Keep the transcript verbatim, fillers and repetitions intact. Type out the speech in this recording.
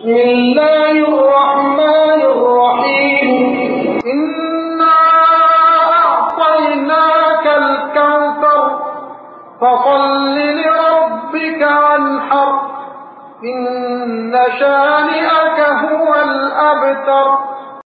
بسم الله الرحمن الرحيم إنا أعطيناك الكوثر فصل لربك وانحر إن شانئك هو الأبتر.